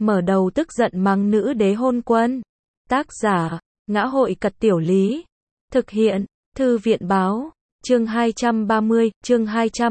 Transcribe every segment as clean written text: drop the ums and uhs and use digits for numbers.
mở đầu tức giận mắng nữ đế hôn quân. Tác giả, Ngã hội Cật Tiểu Lý. Thực hiện, Thư viện báo. Chương 230, chương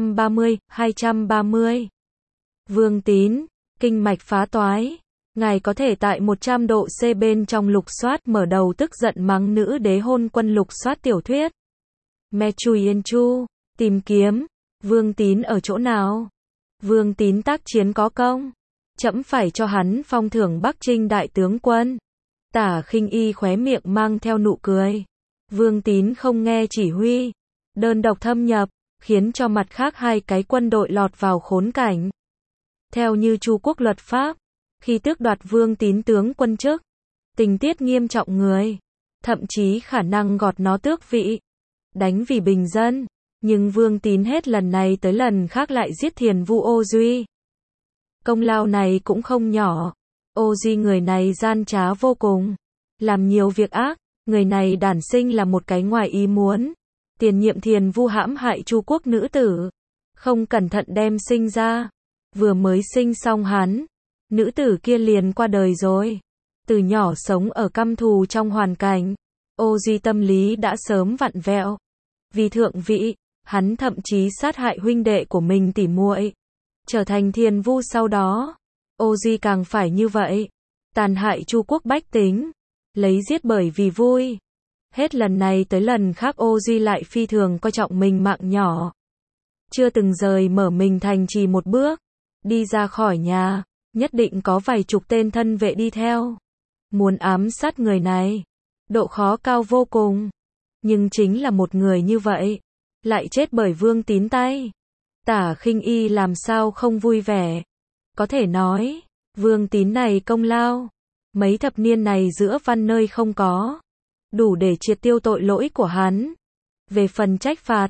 230. Vương Tín, kinh mạch phá toái. Ngài có thể tại 100 độ C bên trong lục soát mở đầu tức giận mắng nữ đế hôn quân lục soát tiểu thuyết. Me Chui Yên Chu, tìm kiếm, Vương Tín ở chỗ nào? Vương Tín tác chiến có công. Trẫm phải cho hắn phong thưởng Bắc Trinh đại tướng quân. Tả Khinh Y khóe miệng mang theo nụ cười. Vương Tín không nghe chỉ huy, đơn độc thâm nhập, khiến cho mặt khác hai cái quân đội lọt vào khốn cảnh. Theo như Chu quốc luật pháp, khi tước đoạt Vương Tín tướng quân chức, tình tiết nghiêm trọng người, thậm chí khả năng gọt nó tước vị, đánh vì bình dân. Nhưng Vương Tín hết lần này tới lần khác lại giết Thiền Vu Ô Duy. Công lao này cũng không nhỏ. Ô Duy người này gian trá vô cùng, làm nhiều việc ác. Người này đản sinh là một cái ngoài ý muốn. Tiền nhiệm Thiền Vu hãm hại Chu quốc nữ tử, không cẩn thận đem sinh ra. Vừa mới sinh xong hắn, nữ tử kia liền qua đời rồi. Từ nhỏ sống ở căm thù trong hoàn cảnh, Ô Duy tâm lý đã sớm vặn vẹo. Vì thượng vị, hắn thậm chí sát hại huynh đệ của mình tỉ muội, trở thành Thiền Vu sau đó. Ô Duy càng phải như vậy, tàn hại Chu quốc bách tính, lấy giết bởi vì vui. Hết lần này tới lần khác Ô Duy lại phi thường coi trọng mình mạng nhỏ. Chưa từng rời mở mình thành trì một bước. Đi ra khỏi nhà, nhất định có vài chục tên thân vệ đi theo. Muốn ám sát người này, độ khó cao vô cùng. Nhưng chính là một người như vậy, lại chết bởi Vương Tín tay. Tả Khinh Y làm sao không vui vẻ. Có thể nói, Vương Tín này công lao, mấy thập niên này giữa văn nơi không có, đủ để triệt tiêu tội lỗi của hắn. Về phần trách phạt,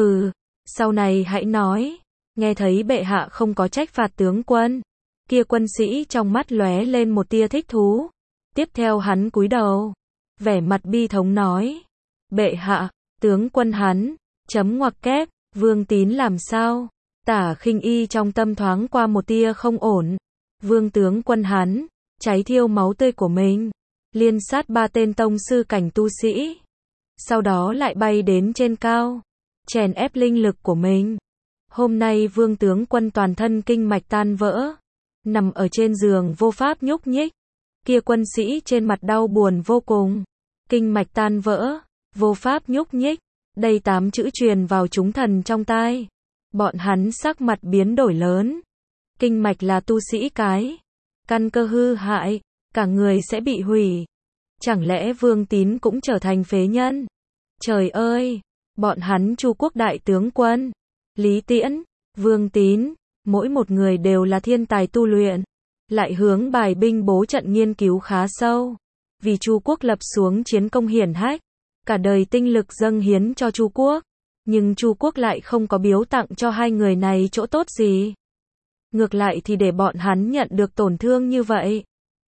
sau này hãy nói. Nghe thấy bệ hạ không có trách phạt tướng quân, kia quân sĩ trong mắt lóe lên một tia thích thú. Tiếp theo hắn cúi đầu, vẻ mặt bi thống nói: bệ hạ, tướng quân hắn, chấm ngoặc kép, Vương Tín làm sao? Tả Khinh Y trong tâm thoáng qua một tia không ổn. Vương tướng quân hắn, cháy thiêu máu tươi của mình, liên sát 3 tên tông sư cảnh tu sĩ. Sau đó lại bay đến trên cao, chèn ép linh lực của mình. Hôm nay Vương tướng quân toàn thân kinh mạch tan vỡ, nằm ở trên giường vô pháp nhúc nhích. Kia quân sĩ trên mặt đau buồn vô cùng, kinh mạch tan vỡ, vô pháp nhúc nhích. Đây 8 chữ truyền vào chúng thần trong tai. Bọn hắn sắc mặt biến đổi lớn. Kinh mạch là tu sĩ cái căn cơ hư hại, cả người sẽ bị hủy. Chẳng lẽ Vương Tín cũng trở thành phế nhân? Trời ơi, bọn hắn Chu quốc đại tướng quân, Lý Tiễn, Vương Tín, mỗi một người đều là thiên tài tu luyện, lại hướng bài binh bố trận nghiên cứu khá sâu, vì Chu quốc lập xuống chiến công hiển hách, cả đời tinh lực dâng hiến cho Chu quốc. Nhưng Chu quốc lại không có biếu tặng cho hai người này chỗ tốt gì. Ngược lại thì để bọn hắn nhận được tổn thương như vậy.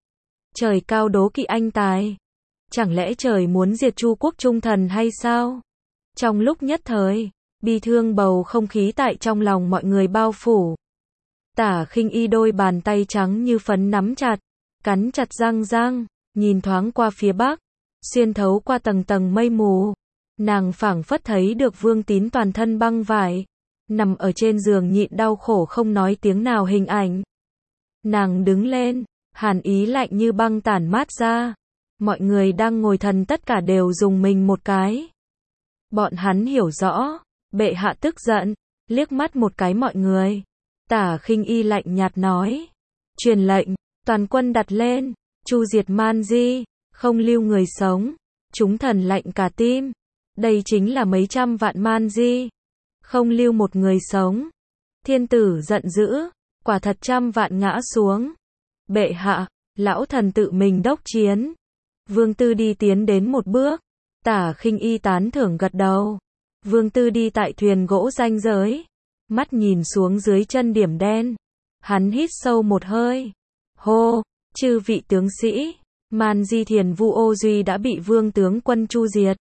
Trời cao đố kỵ anh tài. Chẳng lẽ trời muốn diệt Chu quốc trung thần hay sao? Trong lúc nhất thời, bi thương bầu không khí tại trong lòng mọi người bao phủ. Tả Khinh Y đôi bàn tay trắng như phấn nắm chặt, cắn chặt răng, nhìn thoáng qua phía bắc, xuyên thấu qua tầng tầng mây mù. Nàng phảng phất thấy được Vương Tín toàn thân băng vải, nằm ở trên giường nhịn đau khổ không nói tiếng nào hình ảnh. Nàng đứng lên, hàn ý lạnh như băng tản mát ra. Mọi người đang ngồi thần tất cả đều rùng mình một cái. Bọn hắn hiểu rõ, bệ hạ tức giận, liếc mắt một cái mọi người. Tả Khinh Y lạnh nhạt nói: truyền lệnh, toàn quân đặt lên, chu diệt man di, không lưu người sống. Chúng thần lạnh cả tim. Đây chính là mấy trăm vạn man di, không lưu một người sống. Thiên tử giận dữ, quả thật trăm vạn ngã xuống. Bệ hạ, lão thần tự mình đốc chiến. Vương Tư đi tiến đến một bước. Tả Khinh Y tán thưởng gật đầu. Vương Tư đi tại thuyền gỗ ranh giới, mắt nhìn xuống dưới chân điểm đen. Hắn hít sâu một hơi. Hô, chư vị tướng sĩ, man di Thiền Vu Ô Duy đã bị Vương tướng quân chu diệt.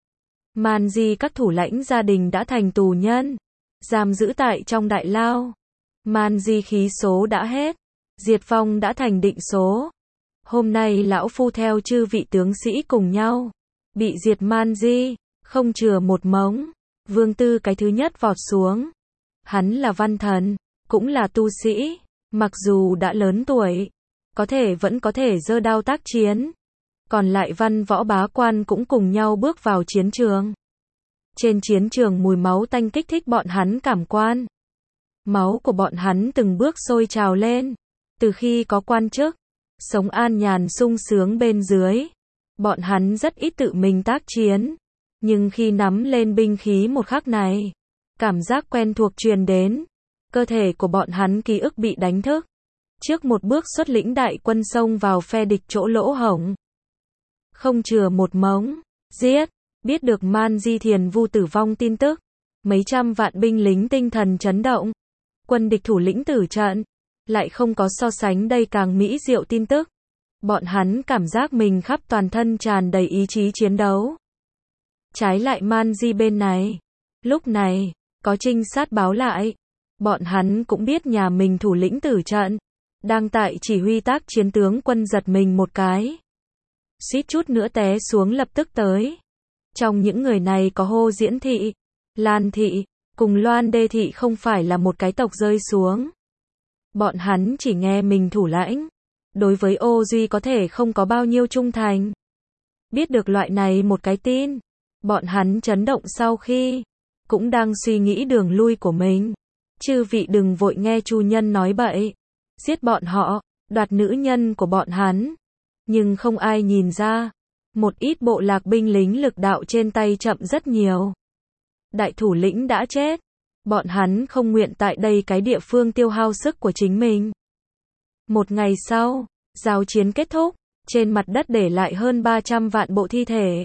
Man di các thủ lãnh gia đình đã thành tù nhân, giam giữ tại trong đại lao. Man di khí số đã hết, Diệt vong đã thành định số. Hôm nay lão phu theo chư vị tướng sĩ cùng nhau, bị diệt man di, không chừa một mống. Vương Tư cái thứ nhất vọt xuống. Hắn là văn thần, cũng là tu sĩ, mặc dù đã lớn tuổi, vẫn có thể giơ đao tác chiến. Còn lại văn võ bá quan cũng cùng nhau bước vào chiến trường. Trên chiến trường mùi máu tanh kích thích bọn hắn cảm quan. Máu của bọn hắn từng bước sôi trào lên. Từ khi có quan chức, sống an nhàn sung sướng bên dưới, bọn hắn rất ít tự mình tác chiến. Nhưng khi nắm lên binh khí một khắc này, cảm giác quen thuộc truyền đến. Cơ thể của bọn hắn ký ức bị đánh thức. Trước một bước xuất lĩnh đại quân xông vào phe địch chỗ lỗ hổng. Không chừa một mống, giết. Biết được Man Di Thiền Vu tử vong tin tức, mấy trăm vạn binh lính tinh thần chấn động. Quân địch thủ lĩnh tử trận, lại không có so sánh đây càng mỹ diệu tin tức. Bọn hắn cảm giác mình khắp toàn thân tràn đầy ý chí chiến đấu. Trái lại Man Di bên này, lúc này, có trinh sát báo lại. Bọn hắn cũng biết nhà mình thủ lĩnh tử trận, đang tại chỉ huy tác chiến, tướng quân giật mình một cái. Suýt chút nữa té xuống lập tức tới. Trong những người này có Hô Diễn Thị, Lan Thị, cùng Loan Đê Thị không phải là một cái tộc rơi xuống. Bọn hắn chỉ nghe mình thủ lãnh. Đối với Ô Duy có thể không có bao nhiêu trung thành. Biết được loại này một cái tin, bọn hắn chấn động sau khi, cũng đang suy nghĩ đường lui của mình. Chư vị đừng vội nghe chu nhân nói bậy. Giết bọn họ, đoạt nữ nhân của bọn hắn. Nhưng không ai nhìn ra. Một ít bộ lạc binh lính lực đạo trên tay chậm rất nhiều. Đại thủ lĩnh đã chết. Bọn hắn không nguyện tại đây cái địa phương tiêu hao sức của chính mình. Một ngày sau, giao chiến kết thúc. Trên mặt đất để lại hơn 300 vạn bộ thi thể.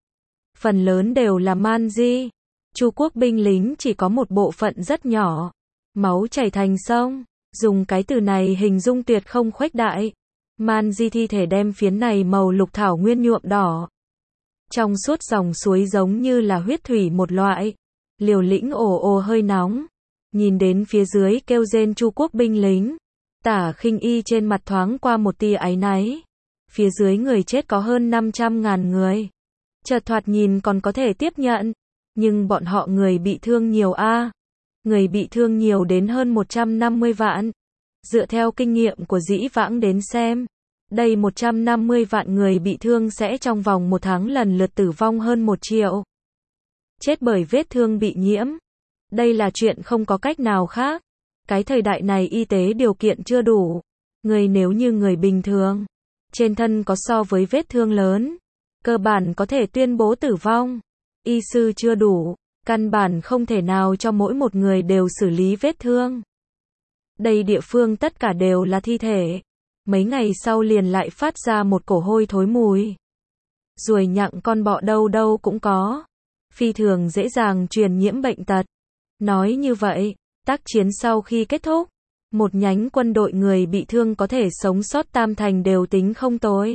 Phần lớn đều là Man Di. Chu quốc binh lính chỉ có một bộ phận rất nhỏ. Máu chảy thành sông. Dùng cái từ này hình dung tuyệt không khuếch đại. Man Di thi thể đem phiến này màu lục thảo nguyên nhuộm đỏ. Trong suốt dòng suối giống như là huyết thủy một loại. Liều lĩnh ồ ồ hơi nóng. Nhìn đến phía dưới kêu rên Chu quốc binh lính. Tả Khinh Y trên mặt thoáng qua một tia áy náy. Phía dưới người chết có hơn 500.000 người. Chợt thoạt nhìn còn có thể tiếp nhận. Nhưng bọn họ người bị thương nhiều a. Người bị thương nhiều đến hơn 150 vạn. Dựa theo kinh nghiệm của dĩ vãng đến xem, đây 150 vạn người bị thương sẽ trong vòng một tháng lần lượt tử vong hơn 1 triệu. Chết bởi vết thương bị nhiễm. Đây là chuyện không có cách nào khác. Cái thời đại này y tế điều kiện chưa đủ. Người nếu như người bình thường, trên thân có so với vết thương lớn, cơ bản có thể tuyên bố tử vong. Y sư chưa đủ, căn bản không thể nào cho mỗi một người đều xử lý vết thương. Đây địa phương tất cả đều là thi thể. Mấy ngày sau liền lại phát ra một cổ hôi thối mùi. Ruồi nhặng con bọ đâu đâu cũng có. Phi thường dễ dàng truyền nhiễm bệnh tật. Nói như vậy, tác chiến sau khi kết thúc, một nhánh quân đội người bị thương có thể sống sót tam thành đều tính không tồi.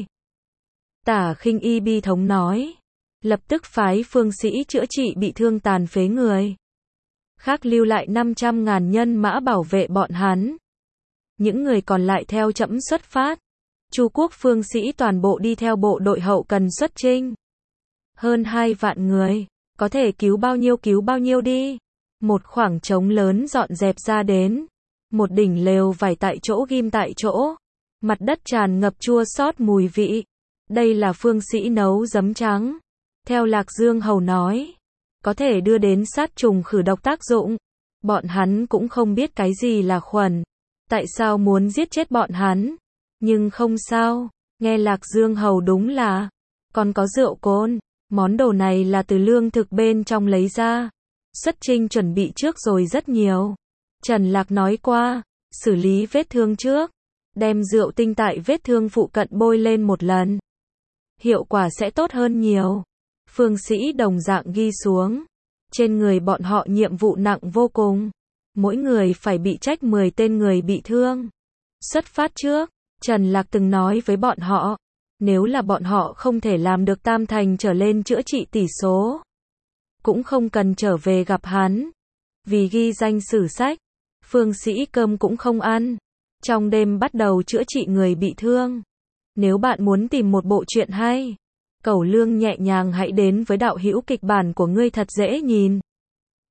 Tả Khinh Y bi thống nói. Lập tức phái phương sĩ chữa trị bị thương tàn phế người. Khác lưu lại 500.000 nhân mã bảo vệ bọn hắn. Những người còn lại theo trẫm xuất phát. Chu quốc phương sĩ toàn bộ đi theo bộ đội hậu cần xuất chinh. Hơn 2 vạn người, có thể cứu bao nhiêu đi. Một khoảng trống lớn dọn dẹp ra đến. Một đỉnh lều vải tại chỗ ghim tại chỗ. Mặt đất tràn ngập chua xót mùi vị. Đây là phương sĩ nấu giấm trắng. Theo Lạc Dương Hầu nói, có thể đưa đến sát trùng khử độc tác dụng. Bọn hắn cũng không biết cái gì là khuẩn. Tại sao muốn giết chết bọn hắn? Nhưng không sao, nghe Lạc Dương Hầu đúng là, còn có rượu cồn. Món đồ này là từ lương thực bên trong lấy ra. Xuất chinh chuẩn bị trước rồi rất nhiều. Trần Lạc nói qua, xử lý vết thương trước. Đem rượu tinh tại vết thương phụ cận bôi lên một lần. Hiệu quả sẽ tốt hơn nhiều. Phương sĩ đồng dạng ghi xuống. Trên người bọn họ nhiệm vụ nặng vô cùng. Mỗi người phải bị trách 10 tên người bị thương. Xuất phát trước, Trần Lạc từng nói với bọn họ, nếu là bọn họ không thể làm được tam thành trở lên chữa trị tỷ số, cũng không cần trở về gặp hắn. Vì ghi danh sử sách, phương sĩ cơm cũng không ăn. trong đêm bắt đầu chữa trị người bị thương. Nếu bạn muốn tìm một bộ truyện hay, cẩu lương nhẹ nhàng hãy đến với đạo hữu kịch bản của ngươi thật dễ nhìn.